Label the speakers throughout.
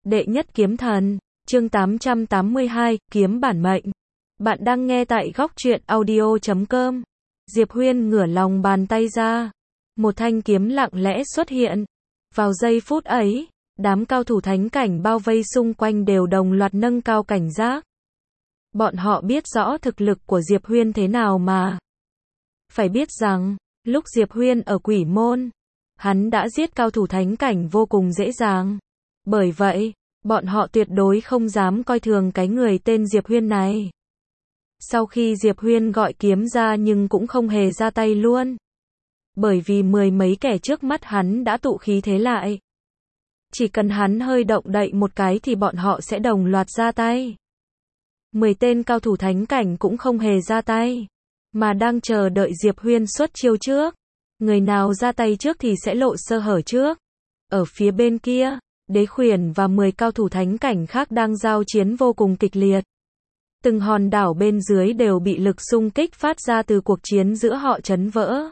Speaker 1: Đệ nhất kiếm thần, chương 882, kiếm bản mệnh. Bạn đang nghe tại góc truyện audio.com. Diệp Huyên ngửa lòng bàn tay ra. Một thanh kiếm lặng lẽ xuất hiện. Vào giây phút ấy, đám cao thủ thánh cảnh bao vây xung quanh đều đồng loạt nâng cao cảnh giác. Bọn họ biết rõ thực lực của Diệp Huyên thế nào mà. Phải biết rằng, lúc Diệp Huyên ở Quỷ Môn, hắn đã giết cao thủ thánh cảnh vô cùng dễ dàng. Bởi vậy, bọn họ tuyệt đối không dám coi thường cái người tên Diệp Huyên này. Sau khi Diệp Huyên gọi kiếm ra nhưng cũng không hề ra tay luôn. Bởi vì mười mấy kẻ trước mắt hắn đã tụ khí thế lại. Chỉ cần hắn hơi động đậy một cái thì bọn họ sẽ đồng loạt ra tay. 10 tên cao thủ thánh cảnh cũng không hề ra tay, mà đang chờ đợi Diệp Huyên xuất chiêu trước. Người nào ra tay trước thì sẽ lộ sơ hở trước. Ở phía bên kia, Đế Khuyển và 10 cao thủ thánh cảnh khác đang giao chiến vô cùng kịch liệt. Từng hòn đảo bên dưới đều bị lực xung kích phát ra từ cuộc chiến giữa họ chấn vỡ.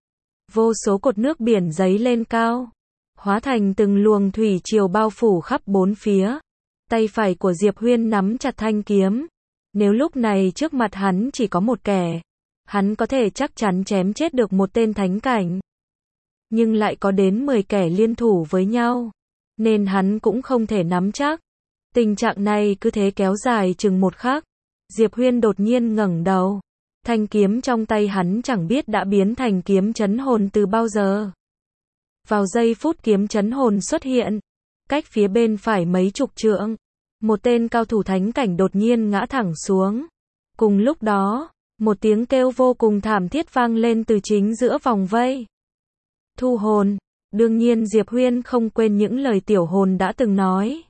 Speaker 1: Vô số cột nước biển giấy lên cao, hóa thành từng luồng thủy triều bao phủ khắp bốn phía. Tay phải của Diệp Huyên nắm chặt thanh kiếm. Nếu lúc này trước mặt hắn chỉ có một kẻ, hắn có thể chắc chắn chém chết được một tên thánh cảnh. Nhưng lại có đến 10 kẻ liên thủ với nhau, nên hắn cũng không thể nắm chắc. Tình trạng này cứ thế kéo dài chừng một khắc. Diệp Huyên đột nhiên ngẩng đầu. Thanh kiếm trong tay hắn chẳng biết đã biến thành kiếm chấn hồn từ bao giờ. Vào giây phút kiếm chấn hồn xuất hiện, cách phía bên phải mấy chục trượng, một tên cao thủ thánh cảnh đột nhiên ngã thẳng xuống. Cùng lúc đó, một tiếng kêu vô cùng thảm thiết vang lên từ chính giữa vòng vây. Thu hồn. Đương nhiên Diệp Huyên không quên những lời tiểu hồn đã từng nói.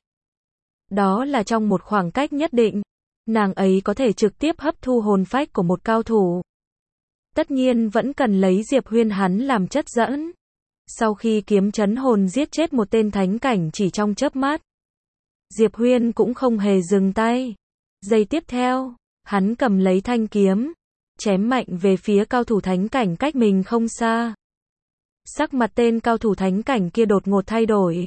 Speaker 1: Đó là trong một khoảng cách nhất định, nàng ấy có thể trực tiếp hấp thu hồn phách của một cao thủ. Tất nhiên vẫn cần lấy Diệp Huyên hắn làm chất dẫn. Sau khi kiếm chấn hồn giết chết một tên thánh cảnh chỉ trong chớp mắt, Diệp Huyên cũng không hề dừng tay. Giây tiếp theo, hắn cầm lấy thanh kiếm, chém mạnh về phía cao thủ thánh cảnh cách mình không xa. Sắc mặt tên cao thủ thánh cảnh kia đột ngột thay đổi.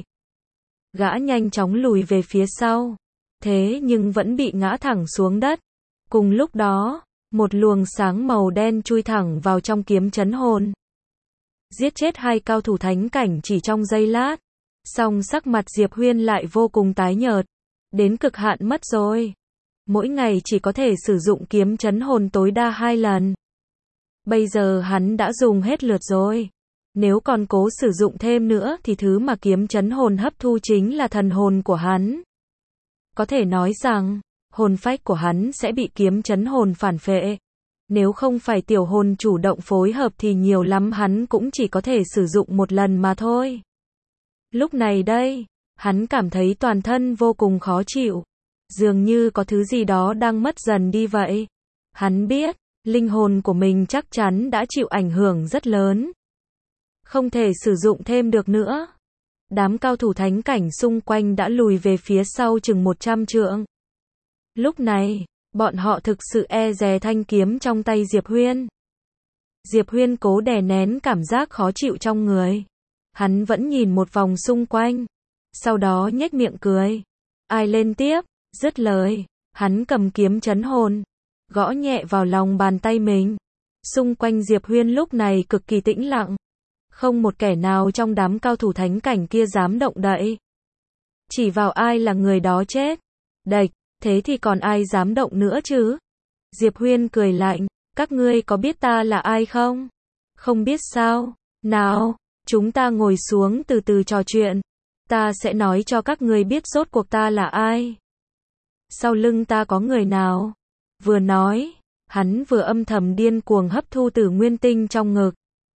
Speaker 1: Gã nhanh chóng lùi về phía sau, thế nhưng vẫn bị ngã thẳng xuống đất. Cùng lúc đó, một luồng sáng màu đen chui thẳng vào trong kiếm chấn hồn. Giết chết hai cao thủ thánh cảnh chỉ trong giây lát. Song sắc mặt Diệp Huyên lại vô cùng tái nhợt. Đến cực hạn mất rồi. Mỗi ngày chỉ có thể sử dụng kiếm chấn hồn tối đa 2 lần. Bây giờ hắn đã dùng hết lượt rồi. Nếu còn cố sử dụng thêm nữa thì thứ mà kiếm chấn hồn hấp thu chính là thần hồn của hắn. Có thể nói rằng, hồn phách của hắn sẽ bị kiếm chấn hồn phản phệ. Nếu không phải tiểu hồn chủ động phối hợp thì nhiều lắm hắn cũng chỉ có thể sử dụng một lần mà thôi. Lúc này đây, hắn cảm thấy toàn thân vô cùng khó chịu. Dường như có thứ gì đó đang mất dần đi vậy. Hắn biết, linh hồn của mình chắc chắn đã chịu ảnh hưởng rất lớn. Không thể sử dụng thêm được nữa. Đám cao thủ thánh cảnh xung quanh đã lùi về phía sau chừng 100 trượng. Lúc này, bọn họ thực sự e dè thanh kiếm trong tay Diệp Huyên. Diệp Huyên cố đè nén cảm giác khó chịu trong người. Hắn vẫn nhìn một vòng xung quanh. Sau đó nhếch miệng cười. Ai lên tiếp? Dứt lời, hắn cầm kiếm chấn hồn, gõ nhẹ vào lòng bàn tay mình. Xung quanh Diệp Huyên lúc này cực kỳ tĩnh lặng. Không một kẻ nào trong đám cao thủ thánh cảnh kia dám động đậy. Chỉ vào ai là người đó chết. Đệch, thế thì còn ai dám động nữa chứ? Diệp Huyên cười lạnh, các ngươi có biết ta là ai không? Không biết sao? Nào, chúng ta ngồi xuống từ từ trò chuyện. Ta sẽ nói cho các ngươi biết rốt cuộc ta là ai. Sau lưng ta có người nào? Vừa nói, hắn vừa âm thầm điên cuồng hấp thu tử nguyên tinh trong ngực.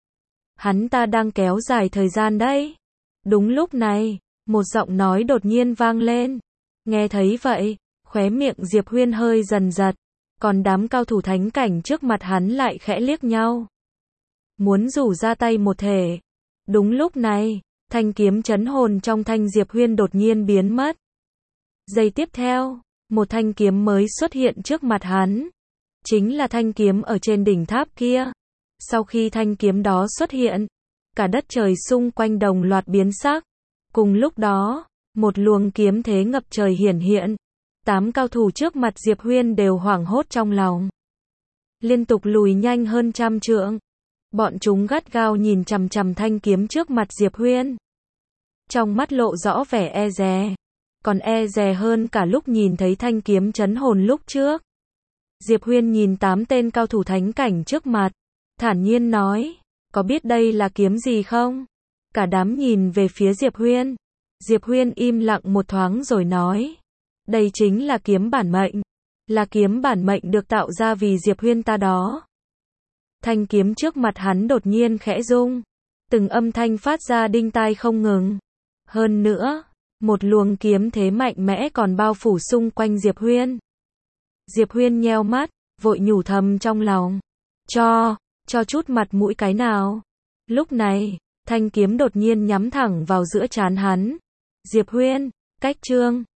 Speaker 1: Hắn ta đang kéo dài thời gian đấy. Đúng lúc này, một giọng nói đột nhiên vang lên. Nghe thấy vậy, khóe miệng Diệp Huyên hơi dần giật. Còn đám cao thủ thánh cảnh trước mặt hắn lại khẽ liếc nhau. Muốn rủ ra tay một thể. Đúng lúc này, thanh kiếm chấn hồn trong thanh Diệp Huyên đột nhiên biến mất. Giây tiếp theo, một thanh kiếm mới xuất hiện trước mặt hắn. Chính là thanh kiếm ở trên đỉnh tháp kia. Sau khi thanh kiếm đó xuất hiện, cả đất trời xung quanh đồng loạt biến sắc. Cùng lúc đó, Một luồng kiếm thế ngập trời hiển hiện. 8 cao thủ trước mặt Diệp Huyên đều hoảng hốt trong lòng. Liên tục lùi nhanh hơn 100 trượng. Bọn chúng gắt gao nhìn chằm chằm thanh kiếm trước mặt Diệp Huyên. Trong mắt lộ rõ vẻ e dè. Còn e dè hơn cả lúc nhìn thấy thanh kiếm chấn hồn lúc trước. Diệp Huyên nhìn 8 tên cao thủ thánh cảnh trước mặt. Thản nhiên nói, có biết đây là kiếm gì không? Cả đám nhìn về phía Diệp Huyên. Diệp Huyên im lặng một thoáng rồi nói, đây chính là kiếm bản mệnh. Là kiếm bản mệnh được tạo ra vì Diệp Huyên ta đó. Thanh kiếm trước mặt hắn đột nhiên khẽ rung. Từng âm thanh phát ra đinh tai không ngừng. Hơn nữa, một luồng kiếm thế mạnh mẽ còn bao phủ xung quanh Diệp Huyên. Diệp Huyên nheo mắt, vội nhủ thầm trong lòng. Cho chút mặt mũi cái nào. Lúc này, thanh kiếm đột nhiên nhắm thẳng vào giữa trán hắn. Diệp Huyên, cách trương.